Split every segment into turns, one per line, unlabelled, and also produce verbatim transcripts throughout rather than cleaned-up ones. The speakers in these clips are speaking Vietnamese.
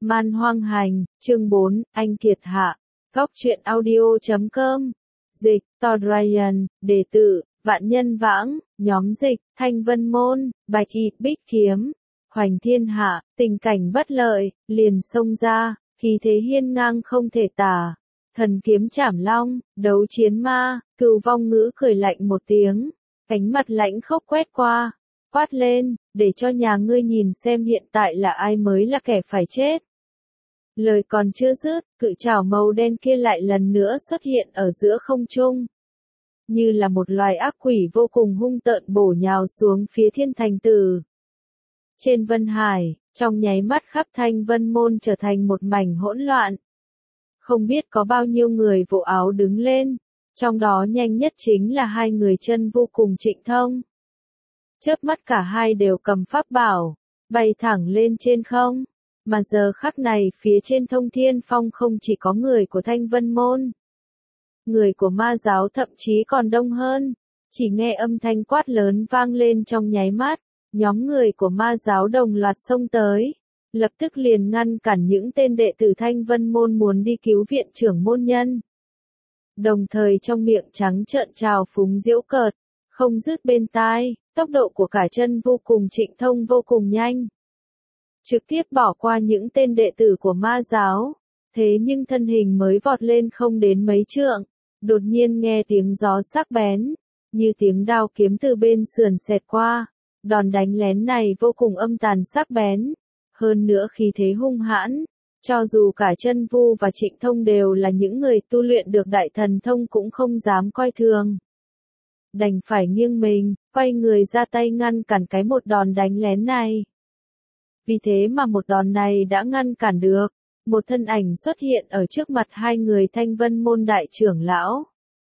Man Hoang Hành, chương bốn, Anh Kiệt Hạ. Góc truyện audio chấm com. Dịch, Todd Ryan, đề tự, Vạn Nhân Vãng, nhóm dịch, Thanh Vân Môn, Bạch Y, Bích Kiếm, Hoành Thiên Hạ, tình cảnh bất lợi, liền xông ra, khí thế hiên ngang không thể tả. Thần kiếm chảm long, đấu chiến ma, Cửu Vong Ngữ cười lạnh một tiếng, ánh mặt lãnh khốc quét qua, quát lên, để cho nhà ngươi nhìn xem hiện tại là ai mới là kẻ phải chết. Lời còn chưa dứt, cự trảo màu đen kia lại lần nữa xuất hiện ở giữa không trung. Như là một loài ác quỷ vô cùng hung tợn bổ nhào xuống phía Thiên Thành Tử. Trên Vân Hải, trong nháy mắt khắp Thanh Vân Môn trở thành một mảnh hỗn loạn. Không biết có bao nhiêu người vỗ áo đứng lên, trong đó nhanh nhất chính là hai người chân vô cùng Trịnh Thông. Chớp mắt cả hai đều cầm pháp bảo, bay thẳng lên trên không. Mà giờ khắc này phía trên Thông Thiên Phong không chỉ có người của Thanh Vân Môn. Người của ma giáo thậm chí còn đông hơn. Chỉ nghe âm thanh quát lớn vang lên trong nháy mắt. Nhóm người của ma giáo đồng loạt xông tới. Lập tức liền ngăn cản những tên đệ tử Thanh Vân Môn muốn đi cứu viện trưởng môn nhân. Đồng thời trong miệng trắng trợn trào phúng giễu cợt. Không dứt bên tai, tốc độ của cả chân vô cùng Trịnh Thông vô cùng nhanh. Trực tiếp bỏ qua những tên đệ tử của ma giáo. Thế nhưng thân hình mới vọt lên không đến mấy trượng. Đột nhiên nghe tiếng gió sắc bén. Như tiếng đao kiếm từ bên sườn xẹt qua. Đòn đánh lén này vô cùng âm tàn sắc bén. Hơn nữa khí thế hung hãn. Cho dù cả chân vu và Trịnh Thông đều là những người tu luyện được đại thần thông cũng không dám coi thường. Đành phải nghiêng mình, quay người ra tay ngăn cản cái một đòn đánh lén này. Vì thế mà một đòn này đã ngăn cản được. Một thân ảnh xuất hiện ở trước mặt hai người Thanh Vân Môn đại trưởng lão.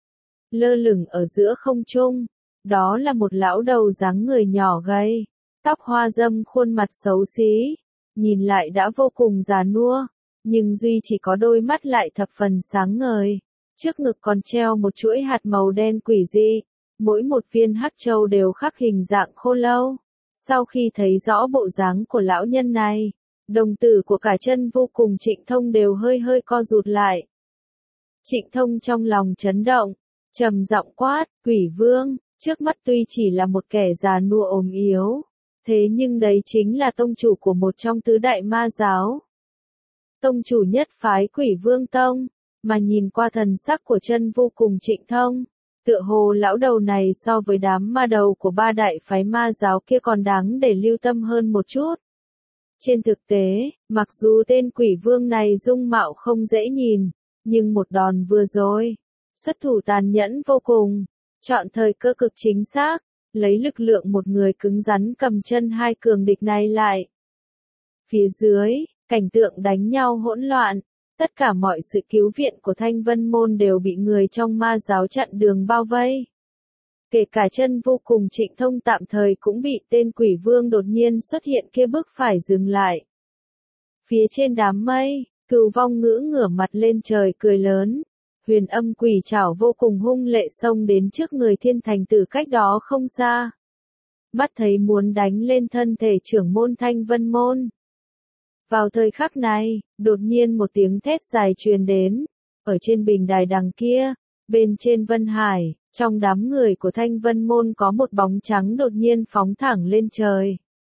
Lơ lửng ở giữa không trung. Đó là một lão đầu dáng người nhỏ gầy. Tóc hoa râm khuôn mặt xấu xí. Nhìn lại đã vô cùng già nua. Nhưng duy chỉ có đôi mắt lại thập phần sáng ngời. Trước ngực còn treo một chuỗi hạt màu đen quỷ dị. Mỗi một viên hắc châu đều khắc hình dạng khô lâu. Sau khi thấy rõ bộ dáng của lão nhân này, đồng tử của cả chân vô cùng Trịnh Thông đều hơi hơi co rụt lại. Trịnh Thông trong lòng chấn động, trầm giọng quát, Quỷ Vương, trước mắt tuy chỉ là một kẻ già nua ốm yếu, thế nhưng đấy chính là tông chủ của một trong tứ đại ma giáo. Tông chủ nhất phái Quỷ Vương Tông, mà nhìn qua thần sắc của chân vô cùng Trịnh Thông. Tựa hồ lão đầu này so với đám ma đầu của ba đại phái ma giáo kia còn đáng để lưu tâm hơn một chút. Trên thực tế, mặc dù tên Quỷ Vương này dung mạo không dễ nhìn, nhưng một đòn vừa rồi, xuất thủ tàn nhẫn vô cùng, chọn thời cơ cực chính xác, lấy lực lượng một người cứng rắn cầm chân hai cường địch này lại. Phía dưới, cảnh tượng đánh nhau hỗn loạn. Tất cả mọi sự cứu viện của Thanh Vân Môn đều bị người trong ma giáo chặn đường bao vây. Kể cả chân vô cùng Trịnh Thông tạm thời cũng bị tên Quỷ Vương đột nhiên xuất hiện kia bức phải dừng lại. Phía trên đám mây, Cửu Vong Ngữ ngửa mặt lên trời cười lớn. Huyền âm quỷ trảo vô cùng hung lệ xông đến trước người Thiên Thành Tử cách đó không xa. Mắt thấy muốn đánh lên thân thể trưởng môn Thanh Vân Môn. Vào thời khắc này, đột nhiên một tiếng thét dài truyền đến. Ở trên bình đài đằng kia, bên trên Vân Hải, trong đám người của Thanh Vân Môn có một bóng trắng đột nhiên phóng thẳng lên trời.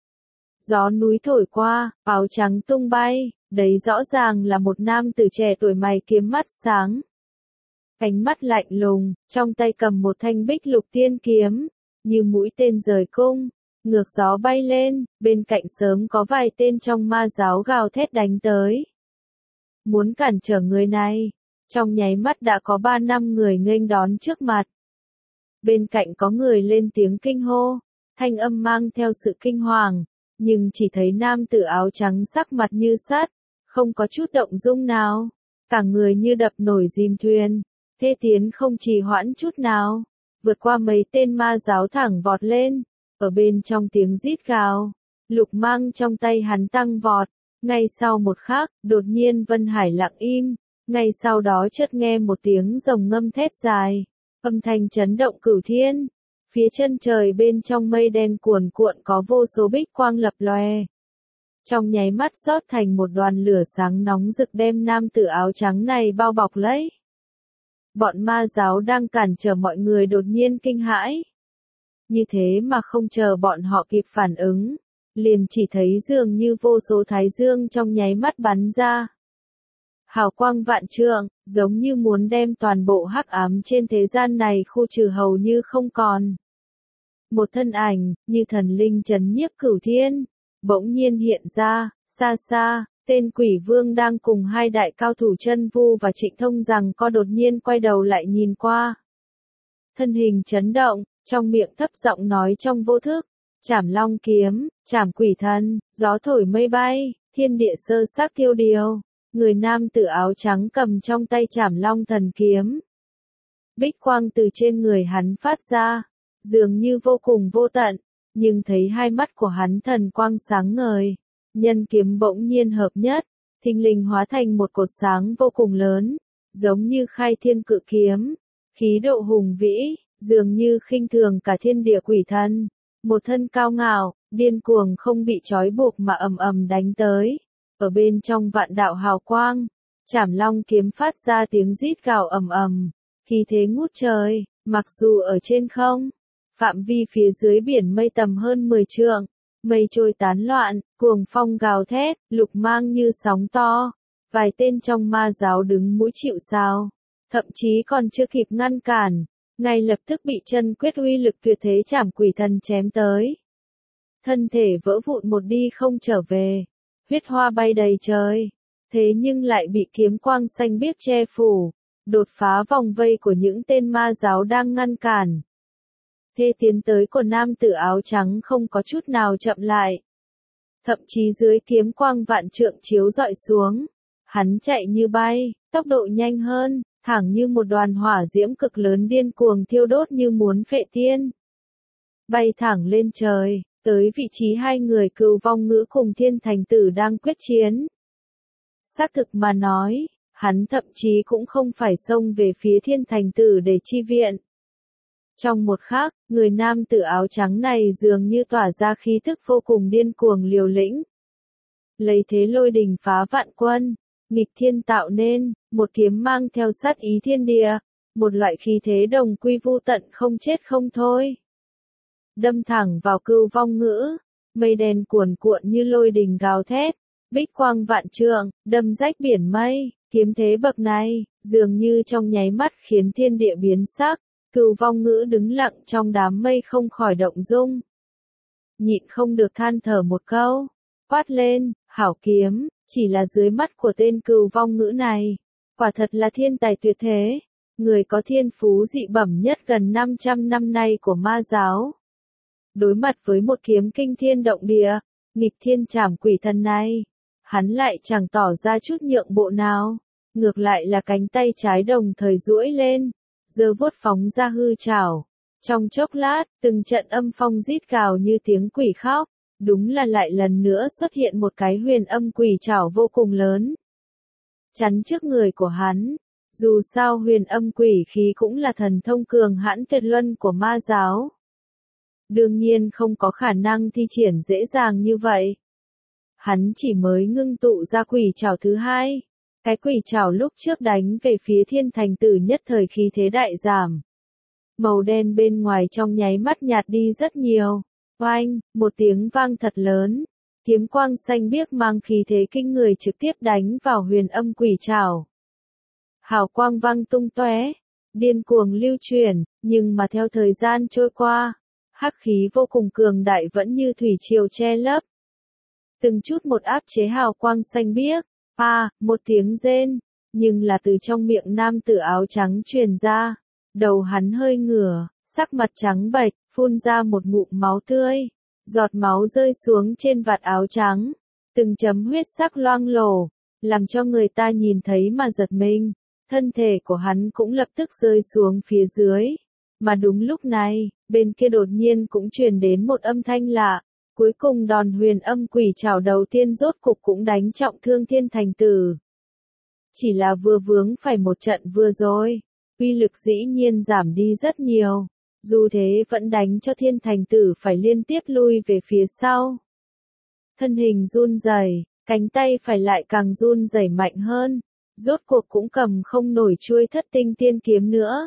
Gió núi thổi qua, áo trắng tung bay, đấy rõ ràng là một nam tử trẻ tuổi mày kiếm mắt sáng. Ánh mắt lạnh lùng, trong tay cầm một thanh bích lục tiên kiếm, như mũi tên rời cung. Ngược gió bay lên, bên cạnh sớm có vài tên trong ma giáo gào thét đánh tới. Muốn cản trở người này, trong nháy mắt đã có ba năm người nghênh đón trước mặt. Bên cạnh có người lên tiếng kinh hô, thanh âm mang theo sự kinh hoàng, nhưng chỉ thấy nam tử áo trắng sắc mặt như sắt, không có chút động dung nào, cả người như đập nổi dìm thuyền, thế tiến không trì hoãn chút nào, vượt qua mấy tên ma giáo thẳng vọt lên. Ở bên trong tiếng rít gào, lục mang trong tay hắn tăng vọt, ngay sau một khắc, đột nhiên Vân Hải lặng im, ngay sau đó chợt nghe một tiếng rồng ngâm thét dài, âm thanh chấn động cửu thiên, phía chân trời bên trong mây đen cuồn cuộn có vô số bích quang lập lòe. trong nháy mắt rót thành một đoàn lửa sáng nóng rực đem nam tử áo trắng này bao bọc lấy. Bọn ma giáo đang cản trở mọi người đột nhiên kinh hãi. Như thế mà không chờ bọn họ kịp phản ứng, liền chỉ thấy dường như vô số thái dương trong nháy mắt bắn ra. Hào quang vạn trượng, giống như muốn đem toàn bộ hắc ám trên thế gian này khu trừ hầu như không còn. Một thân ảnh, như thần linh trấn nhiếp cửu thiên, bỗng nhiên hiện ra, xa xa, tên quỷ vương đang cùng hai đại cao thủ Chân Vu và Trịnh Thông rằng co đột nhiên quay đầu lại nhìn qua. Thân hình chấn động, trong miệng thấp giọng nói trong vô thức, Trảm Long kiếm, Trảm Quỷ Thần, gió thổi mây bay, thiên địa sơ xác tiêu điều. Người nam tử áo trắng cầm trong tay Trảm Long thần kiếm. Bích quang từ trên người hắn phát ra, dường như vô cùng vô tận, nhưng thấy hai mắt của hắn thần quang sáng ngời, nhân kiếm bỗng nhiên hợp nhất, thình lình hóa thành một cột sáng vô cùng lớn, giống như khai thiên cự kiếm, khí độ hùng vĩ, dường như khinh thường cả thiên địa quỷ thần, một thân cao ngạo, điên cuồng không bị trói buộc mà ầm ầm đánh tới. Ở bên trong vạn đạo hào quang, Trảm Long kiếm phát ra tiếng rít gào ầm ầm, khí thế ngút trời, mặc dù ở trên không, phạm vi phía dưới biển mây tầm hơn mười trượng, mây trôi tán loạn, cuồng phong gào thét, lục mang như sóng to, vài tên trong ma giáo đứng mũi chịu sào, thậm chí còn chưa kịp ngăn cản, ngay lập tức bị chân quyết uy lực tuyệt thế Trảm Quỷ Thần chém tới. Thân thể vỡ vụn một đi không trở về. Huyết hoa bay đầy trời, thế nhưng lại bị kiếm quang xanh biếc che phủ, đột phá vòng vây của những tên ma giáo đang ngăn cản. Thế tiến tới của nam tử áo trắng không có chút nào chậm lại. Thậm chí dưới kiếm quang vạn trượng chiếu rọi xuống, hắn chạy như bay, tốc độ nhanh hơn, thẳng như một đoàn hỏa diễm cực lớn điên cuồng thiêu đốt như muốn phệ thiên. Bay thẳng lên trời. Tới vị trí hai người cừu vong ngữ cùng thiên thành tử đang quyết chiến. Xác thực mà nói, hắn thậm chí cũng không phải xông về phía thiên thành tử để chi viện. Trong một khắc, người nam tử áo trắng này dường như tỏa ra khí thức vô cùng điên cuồng liều lĩnh. Lấy thế lôi đình phá vạn quân, nghịch thiên tạo nên, một kiếm mang theo sát ý thiên địa, một loại khí thế đồng quy vu tận không chết không thôi. Đâm thẳng vào cừu vong ngữ, mây đen cuồn cuộn như lôi đình gào thét, bích quang vạn trượng, đâm rách biển mây, kiếm thế bậc này, dường như trong nháy mắt khiến thiên địa biến sắc, cừu vong ngữ đứng lặng trong đám mây không khỏi động dung. Nhịn không được than thở một câu, quát lên, hảo kiếm, chỉ là dưới mắt của tên cừu vong ngữ này, quả thật là thiên tài tuyệt thế, người có thiên phú dị bẩm nhất gần năm trăm năm nay của ma giáo. Đối mặt với một kiếm kinh thiên động địa, nghịch thiên Trảm Quỷ Thần này, hắn lại chẳng tỏ ra chút nhượng bộ nào, ngược lại là cánh tay trái đồng thời duỗi lên, giơ vuốt phóng ra hư trảo. Trong chốc lát, từng trận âm phong rít gào như tiếng quỷ khóc, đúng là lại lần nữa xuất hiện một cái huyền âm quỷ trảo vô cùng lớn. Chắn trước người của hắn, dù sao huyền âm quỷ khí cũng là thần thông cường hãn tuyệt luân của ma giáo. Đương nhiên không có khả năng thi triển dễ dàng như vậy. Hắn chỉ mới ngưng tụ ra quỷ trảo thứ hai. Cái quỷ trảo lúc trước đánh về phía thiên thành tử nhất thời khí thế đại giảm. Màu đen bên ngoài trong nháy mắt nhạt đi rất nhiều. Oanh, một tiếng vang thật lớn. Kiếm quang xanh biếc mang khí thế kinh người trực tiếp đánh vào huyền âm quỷ trảo. Hào quang vang tung tóe, điên cuồng lưu chuyển, nhưng mà theo thời gian trôi qua, hắc khí vô cùng cường đại vẫn như thủy triều che lấp. Từng chút một áp chế hào quang xanh biếc, à, một tiếng rên, nhưng là từ trong miệng nam tử áo trắng truyền ra, đầu hắn hơi ngửa, sắc mặt trắng bệch, phun ra một ngụm máu tươi, giọt máu rơi xuống trên vạt áo trắng, từng chấm huyết sắc loang lổ, làm cho người ta nhìn thấy mà giật mình, thân thể của hắn cũng lập tức rơi xuống phía dưới. Mà đúng lúc này, bên kia đột nhiên cũng truyền đến một âm thanh lạ, cuối cùng đòn huyền âm quỷ trảo đầu tiên rốt cục cũng đánh trọng thương thiên thành tử. Chỉ là vừa vướng phải một trận vừa rồi, uy lực dĩ nhiên giảm đi rất nhiều, dù thế vẫn đánh cho thiên thành tử phải liên tiếp lui về phía sau. thân hình run rẩy, cánh tay phải lại càng run rẩy mạnh hơn, rốt cuộc cũng cầm không nổi chuôi thất tinh tiên kiếm nữa.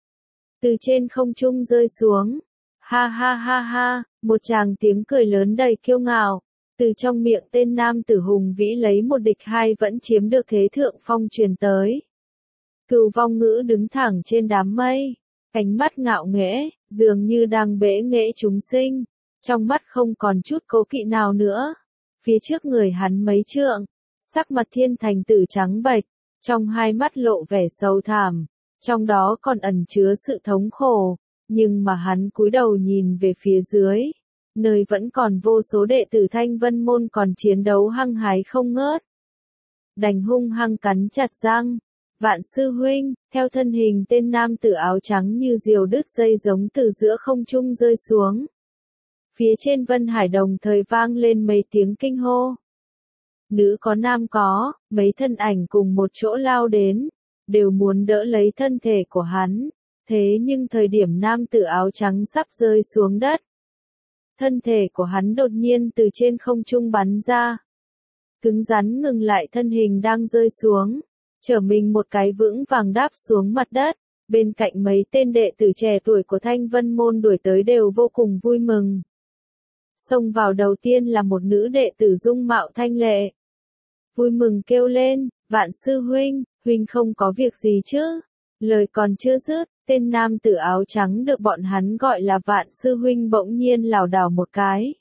Từ trên không trung rơi xuống, ha ha ha ha, một tràng tiếng cười lớn đầy kiêu ngạo, từ trong miệng tên nam tử hùng vĩ lấy một địch hai vẫn chiếm được thế thượng phong truyền tới. Cửu Vong Ngữ đứng thẳng trên đám mây, ánh mắt ngạo nghễ, dường như đang bẽ nghệ chúng sinh, trong mắt không còn chút cố kỵ nào nữa. Phía trước người hắn mấy trượng, sắc mặt thiên thành tử trắng bệch, trong hai mắt lộ vẻ sâu thẳm, trong đó còn ẩn chứa sự thống khổ, nhưng mà hắn cúi đầu nhìn về phía dưới, nơi vẫn còn vô số đệ tử Thanh Vân Môn còn chiến đấu hăng hái không ngớt. Đành hung hăng cắn chặt răng, Vạn sư huynh, theo thân hình tên nam tử áo trắng như diều đứt dây giống từ giữa không trung rơi xuống. Phía trên Vân Hải đồng thời vang lên mấy tiếng kinh hô. Nữ có nam có, mấy thân ảnh cùng một chỗ lao đến, đều muốn đỡ lấy thân thể của hắn, thế nhưng thời điểm nam tử áo trắng sắp rơi xuống đất. Thân thể của hắn đột nhiên từ trên không trung bắn ra. Cứng rắn ngừng lại thân hình đang rơi xuống, trở mình một cái vững vàng đáp xuống mặt đất, bên cạnh mấy tên đệ tử trẻ tuổi của Thanh Vân Môn đuổi tới đều vô cùng vui mừng. Xông vào đầu tiên là một nữ đệ tử dung mạo thanh lệ. Vui mừng kêu lên, Vạn sư huynh, huynh không có việc gì chứ? Lời còn chưa dứt, tên nam tử áo trắng được bọn hắn gọi là Vạn sư huynh bỗng nhiên lảo đảo một cái.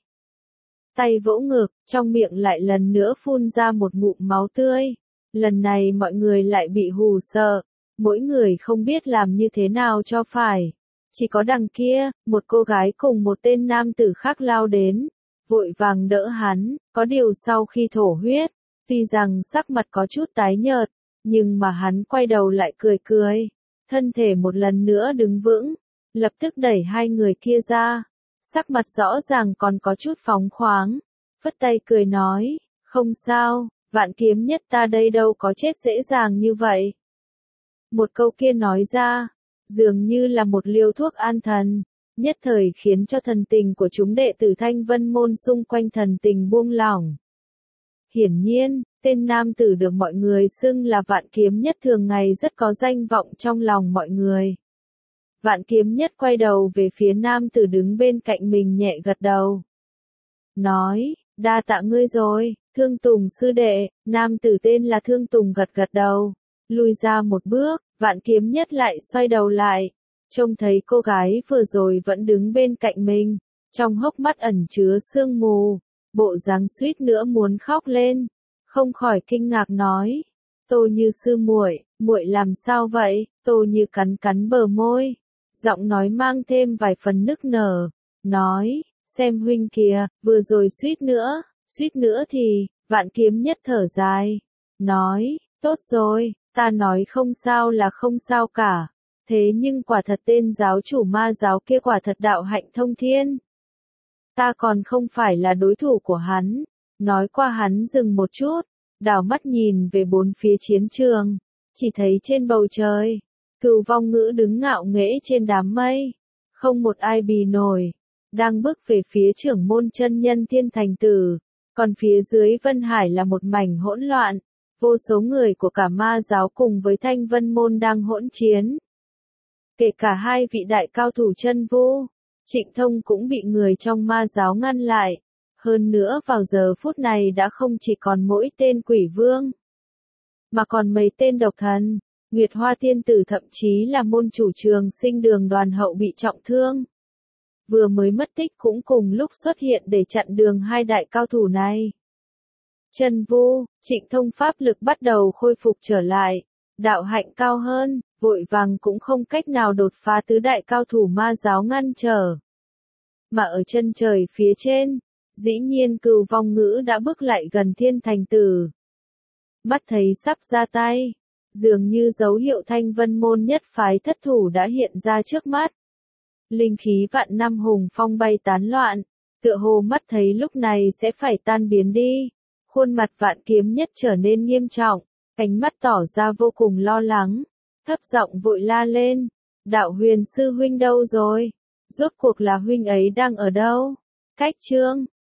Tay vỗ ngực, trong miệng lại lần nữa phun ra một ngụm máu tươi. Lần này mọi người lại bị hù sợ, mỗi người không biết làm như thế nào cho phải. Chỉ có đằng kia, một cô gái cùng một tên nam tử khác lao đến, vội vàng đỡ hắn, có điều sau khi thổ huyết, tuy rằng sắc mặt có chút tái nhợt, nhưng mà hắn quay đầu lại cười cười, thân thể một lần nữa đứng vững, lập tức đẩy hai người kia ra, sắc mặt rõ ràng còn có chút phóng khoáng, phất tay cười nói, không sao, Vạn kiếm nhất ta đây đâu có chết dễ dàng như vậy. Một câu kia nói ra, dường như là một liều thuốc an thần, nhất thời khiến cho thần tình của chúng đệ tử Thanh Vân Môn xung quanh thần tình buông lỏng. Hiển nhiên, tên nam tử được mọi người xưng là Vạn kiếm nhất thường ngày rất có danh vọng trong lòng mọi người. Vạn kiếm nhất quay đầu về phía nam tử đứng bên cạnh mình nhẹ gật đầu. Nói, đa tạ ngươi rồi, Thương Tùng sư đệ. Nam tử tên là Thương Tùng gật gật đầu, lùi ra một bước, Vạn kiếm nhất lại xoay đầu lại, trông thấy cô gái vừa rồi vẫn đứng bên cạnh mình, trong hốc mắt ẩn chứa sương mù, bộ dáng suýt nữa muốn khóc lên, không khỏi kinh ngạc nói, Tô Như sư muội, muội làm sao vậy? Tô Như cắn cắn bờ môi, giọng nói mang thêm vài phần nức nở, nói, xem huynh kìa, vừa rồi suýt nữa, suýt nữa thì, Vạn kiếm nhất thở dài, nói, tốt rồi, ta nói không sao là không sao cả, thế nhưng quả thật tên giáo chủ ma giáo kia quả thật đạo hạnh thông thiên. Ta còn không phải là đối thủ của hắn, nói qua hắn dừng một chút, đảo mắt nhìn về bốn phía chiến trường, chỉ thấy trên bầu trời, Cửu Vong Ngữ đứng ngạo nghễ trên đám mây, không một ai bì nổi, đang bước về phía trưởng môn chân nhân Thiên Thành Tử, còn phía dưới Vân Hải là một mảnh hỗn loạn, vô số người của cả ma giáo cùng với Thanh Vân Môn đang hỗn chiến. Kể cả hai vị đại cao thủ chân vũ, Trịnh Thông cũng bị người trong ma giáo ngăn lại, hơn nữa vào giờ phút này đã không chỉ còn mỗi tên quỷ vương, mà còn mấy tên độc thần, Nguyệt Hoa Tiên Tử thậm chí là môn chủ trường sinh Đường Đoàn Hậu bị trọng thương. Vừa mới mất tích cũng cùng lúc xuất hiện để chặn đường hai đại cao thủ này. Chân Vu, Trịnh Thông pháp lực bắt đầu khôi phục trở lại, đạo hạnh cao hơn, vội vàng cũng không cách nào đột phá tứ đại cao thủ ma giáo ngăn trở. Mà ở chân trời phía trên, dĩ nhiên Cửu Vong Ngữ đã bước lại gần Thiên Thành Tử. Mắt thấy sắp ra tay, dường như dấu hiệu Thanh Vân Môn nhất phái thất thủ đã hiện ra trước mắt. Linh khí vạn năm hùng phong bay tán loạn, tựa hồ mắt thấy lúc này sẽ phải tan biến đi. Khuôn mặt Vạn kiếm nhất trở nên nghiêm trọng, ánh mắt tỏ ra vô cùng lo lắng, thấp giọng vội la lên, đạo huyền sư huynh đâu rồi? Rốt cuộc là huynh ấy đang ở đâu? Cách chương